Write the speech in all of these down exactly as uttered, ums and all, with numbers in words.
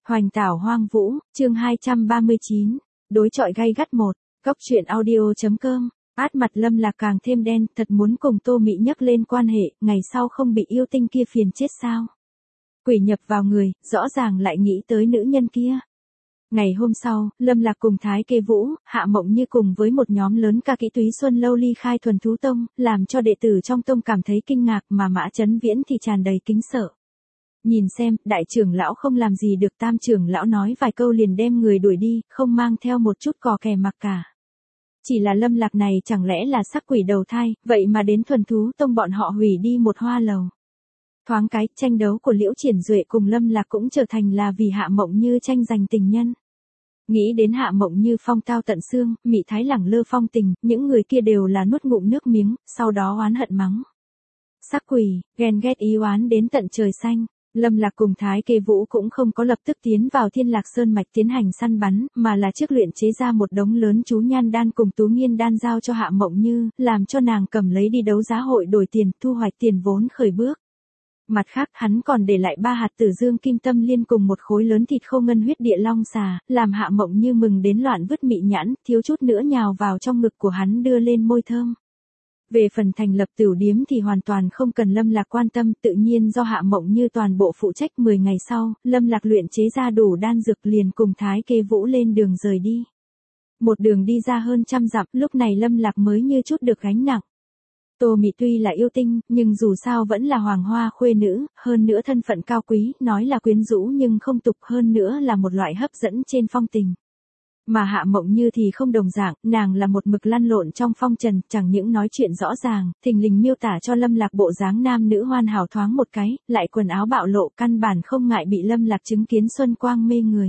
Hoành tảo hoang vũ, chương hai trăm ba mươi chín, đối chọi gay gắt một, góc truyện audio.com, át mặt Lâm Lạc càng thêm đen, thật muốn cùng Tô Mị nhắc lên quan hệ, ngày sau không bị yêu tinh kia phiền chết sao. Quỷ nhập vào người, rõ ràng lại nghĩ tới nữ nhân kia. Ngày hôm sau, Lâm Lạc cùng Thái Kê Vũ, Hạ Mộng Như cùng với một nhóm lớn ca kỹ túy xuân lâu ly khai thuần thú tông, làm cho đệ tử trong tông cảm thấy kinh ngạc mà Mã Chấn Viễn thì tràn đầy kính sợ. Nhìn xem, đại trưởng lão không làm gì được, tam trưởng lão nói vài câu liền đem người đuổi đi, không mang theo một chút cò kè mặc cả. Chỉ là Lâm Lạc này chẳng lẽ là sắc quỷ đầu thai, vậy mà đến thuần thú tông bọn họ hủy đi một hoa lầu. Thoáng cái, tranh đấu của Liễu Triển Duệ cùng Lâm Lạc cũng trở thành là vì Hạ Mộng Như tranh giành tình nhân. Nghĩ đến Hạ Mộng Như phong tao tận xương, mị thái lẳng lơ phong tình, những người kia đều là nuốt ngụm nước miếng, sau đó oán hận mắng. Sắc quỷ, ghen ghét ý oán đến tận trời xanh. Lâm Lạc cùng Thái Kê Vũ cũng không có lập tức tiến vào Thiên Lạc Sơn mạch tiến hành săn bắn, mà là trước luyện chế ra một đống lớn chú nhan đan cùng tú nghiên đan giao cho Hạ Mộng Như, làm cho nàng cầm lấy đi đấu giá hội đổi tiền, thu hoạch tiền vốn khởi bước. Mặt khác, hắn còn để lại ba hạt tử dương kim tâm liên cùng một khối lớn thịt khô ngân huyết địa long xà, làm Hạ Mộng Như mừng đến loạn vứt mị nhãn, thiếu chút nữa nhào vào trong ngực của hắn đưa lên môi thơm. Về phần thành lập tửu điếm thì hoàn toàn không cần Lâm Lạc quan tâm, tự nhiên do Hạ Mộng Như toàn bộ phụ trách. Mười ngày sau, Lâm Lạc luyện chế ra đủ đan dược liền cùng Thái Kê Vũ lên đường rời đi. Một đường đi ra hơn trăm dặm, lúc này Lâm Lạc mới như chút được gánh nặng. Tô Mị tuy là yêu tinh, nhưng dù sao vẫn là hoàng hoa khuê nữ, hơn nữa thân phận cao quý, nói là quyến rũ nhưng không tục, hơn nữa là một loại hấp dẫn trên phong tình. Mà Hạ Mộng Như thì không đồng dạng, nàng là một mực lăn lộn trong phong trần, chẳng những nói chuyện rõ ràng, thình lình miêu tả cho Lâm Lạc bộ dáng nam nữ hoàn hảo thoáng một cái, lại quần áo bạo lộ, căn bản không ngại bị Lâm Lạc chứng kiến xuân quang mê người.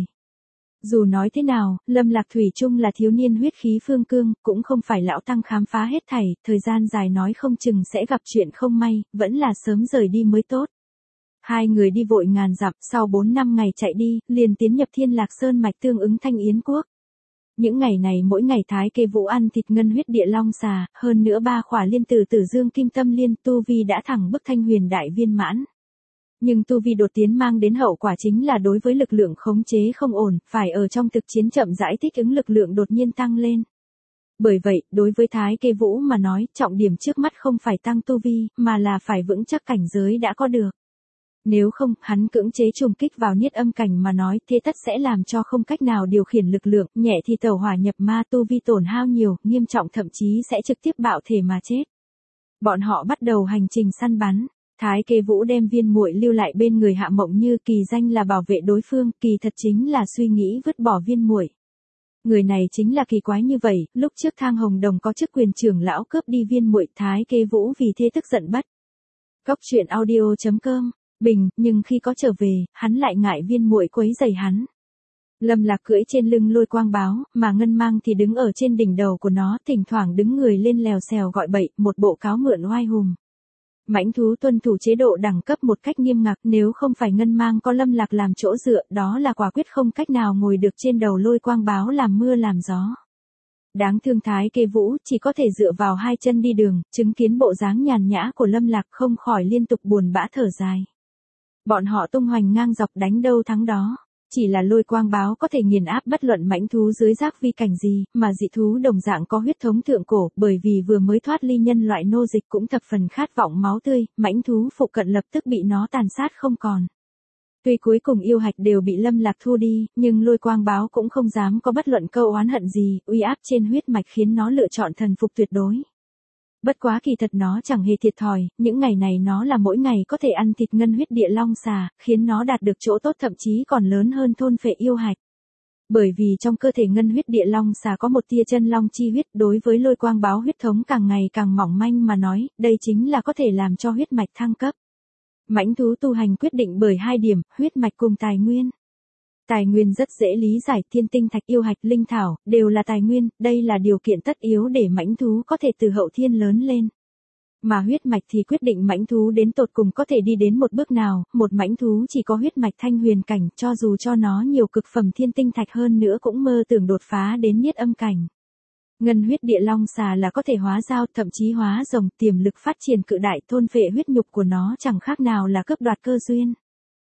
Dù nói thế nào, Lâm Lạc thủy chung là thiếu niên huyết khí phương cương, cũng không phải lão tăng khám phá hết thảy, thời gian dài nói không chừng sẽ gặp chuyện không may, vẫn là sớm rời đi mới tốt. Hai người đi vội ngàn dặm, sau bốn năm ngày chạy đi, liền tiến nhập Thiên Lạc Sơn mạch tương ứng Thanh Yến quốc. Những ngày này mỗi ngày Thái Kê Vũ ăn thịt ngân huyết địa long xà, hơn nữa ba khỏa liên tử tử dương kim tâm liên, tu vi đã thẳng bức thanh huyền đại viên mãn. Nhưng tu vi đột tiến mang đến hậu quả chính là đối với lực lượng khống chế không ổn, phải ở trong thực chiến chậm rãi thích ứng lực lượng đột nhiên tăng lên. Bởi vậy, đối với Thái Kê Vũ mà nói, trọng điểm trước mắt không phải tăng tu vi, mà là phải vững chắc cảnh giới đã có được. Nếu không, hắn cưỡng chế trùng kích vào niết âm cảnh mà nói, thế tất sẽ làm cho không cách nào điều khiển lực lượng, nhẹ thì tẩu hỏa nhập ma, tu vi tổn hao nhiều, nghiêm trọng thậm chí sẽ trực tiếp bạo thể mà chết. Bọn họ bắt đầu hành trình săn bắn. Thái Kê Vũ đem viên muội lưu lại bên người Hạ Mộng Như, kỳ danh là bảo vệ đối phương, kỳ thật chính là suy nghĩ vứt bỏ viên muội. Người này chính là kỳ quái như vậy, lúc trước Thang Hồng Đồng có chức quyền trưởng lão cướp đi viên muội, Thái Kê Vũ vì thế tức giận bắt. Góc truyện audio.com, bình, nhưng khi có trở về, hắn lại ngại viên muội quấy rầy hắn. Lâm Lạc cưỡi trên lưng lôi quang báo, mà Ngân Mang thì đứng ở trên đỉnh đầu của nó, thỉnh thoảng đứng người lên lèo xèo gọi bậy, một bộ cáo mượn oai hùng. Mãnh thú tuân thủ chế độ đẳng cấp một cách nghiêm ngặt, nếu không phải Ngân Mang có Lâm Lạc làm chỗ dựa, đó là quả quyết không cách nào ngồi được trên đầu lôi quang báo làm mưa làm gió. Đáng thương Thái Kê Vũ chỉ có thể dựa vào hai chân đi đường, chứng kiến bộ dáng nhàn nhã của Lâm Lạc không khỏi liên tục buồn bã thở dài. Bọn họ tung hoành ngang dọc đánh đâu thắng đó. Chỉ là lôi quang báo có thể nghiền áp bất luận mãnh thú dưới giác vi cảnh gì, mà dị thú đồng dạng có huyết thống thượng cổ, bởi vì vừa mới thoát ly nhân loại nô dịch cũng thập phần khát vọng máu tươi, mãnh thú phụ cận lập tức bị nó tàn sát không còn. Tuy cuối cùng yêu hạch đều bị Lâm Lạc thu đi, nhưng lôi quang báo cũng không dám có bất luận câu oán hận gì, uy áp trên huyết mạch khiến nó lựa chọn thần phục tuyệt đối. Bất quá kỳ thật nó chẳng hề thiệt thòi, những ngày này nó là mỗi ngày có thể ăn thịt ngân huyết địa long xà, khiến nó đạt được chỗ tốt thậm chí còn lớn hơn thôn phệ yêu hạch. Bởi vì trong cơ thể ngân huyết địa long xà có một tia chân long chi huyết, đối với lôi quang báo huyết thống càng ngày càng mỏng manh mà nói, đây chính là có thể làm cho huyết mạch thăng cấp. Mãnh thú tu hành quyết định bởi hai điểm, huyết mạch cùng tài nguyên. Tài nguyên rất dễ lý giải, thiên tinh thạch, yêu hạch, linh thảo, đều là tài nguyên, đây là điều kiện tất yếu để mãnh thú có thể từ hậu thiên lớn lên. Mà huyết mạch thì quyết định mãnh thú đến tột cùng có thể đi đến một bước nào, một mãnh thú chỉ có huyết mạch thanh huyền cảnh, cho dù cho nó nhiều cực phẩm thiên tinh thạch hơn nữa cũng mơ tưởng đột phá đến niết âm cảnh. Ngân huyết địa long xà là có thể hóa dao, thậm chí hóa rồng, tiềm lực phát triển cự đại, thôn phệ huyết nhục của nó chẳng khác nào là cướp đoạt cơ duyên.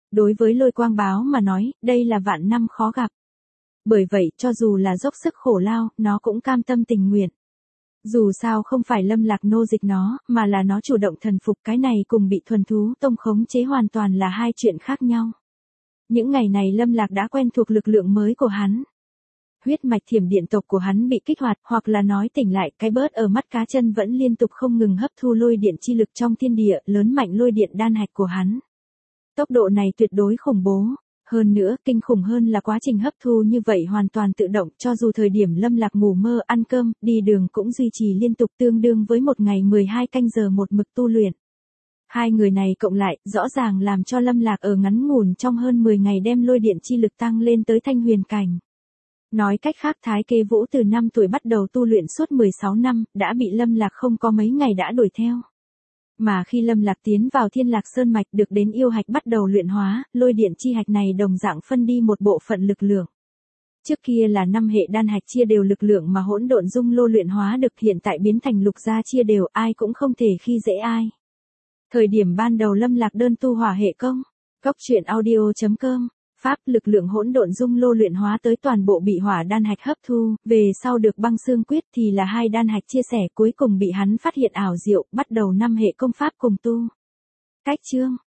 Đối với Lôi Quang Báo mà nói, đây là vạn năm khó gặp. Bởi vậy, cho dù là dốc sức khổ lao, nó cũng cam tâm tình nguyện. Dù sao không phải Lâm Lạc nô dịch nó, mà là nó chủ động thần phục, cái này cùng bị thuần thú tông khống chế hoàn toàn là hai chuyện khác nhau. Những ngày này Lâm Lạc đã quen thuộc lực lượng mới của hắn. Huyết mạch thiểm điện tộc của hắn bị kích hoạt, hoặc là nói tỉnh lại, cái bớt ở mắt cá chân vẫn liên tục không ngừng hấp thu lôi điện chi lực trong thiên địa, lớn mạnh lôi điện đan hạch của hắn. Tốc độ này tuyệt đối khủng bố. Hơn nữa, kinh khủng hơn là quá trình hấp thu như vậy hoàn toàn tự động, cho dù thời điểm Lâm Lạc ngủ mơ, ăn cơm, đi đường cũng duy trì liên tục, tương đương với một ngày mười hai canh giờ một mực tu luyện. Hai người này cộng lại, rõ ràng làm cho Lâm Lạc ở ngắn ngủn trong hơn mười ngày đem lôi điện chi lực tăng lên tới thanh huyền cảnh. Nói cách khác, Thái Kế Vũ từ năm tuổi bắt đầu tu luyện suốt mười sáu năm, đã bị Lâm Lạc không có mấy ngày đã đuổi theo. Mà khi Lâm Lạc tiến vào Thiên Lạc Sơn mạch được đến yêu hạch bắt đầu luyện hóa, lôi điện chi hạch này đồng dạng phân đi một bộ phận lực lượng. Trước kia là năm hệ đan hạch chia đều lực lượng mà hỗn độn dung lô luyện hóa được, hiện tại biến thành lục gia chia đều, ai cũng không thể khi dễ ai. Thời điểm ban đầu Lâm Lạc đơn tu hỏa hệ công, Góc Truyện Audio chấm com, pháp lực lượng hỗn độn dung lô luyện hóa tới toàn bộ bị hỏa đan hạch hấp thu, về sau được băng xương quyết thì là hai đan hạch chia sẻ, cuối cùng bị hắn phát hiện ảo diệu, bắt đầu năm hệ công pháp cùng tu. Cách chương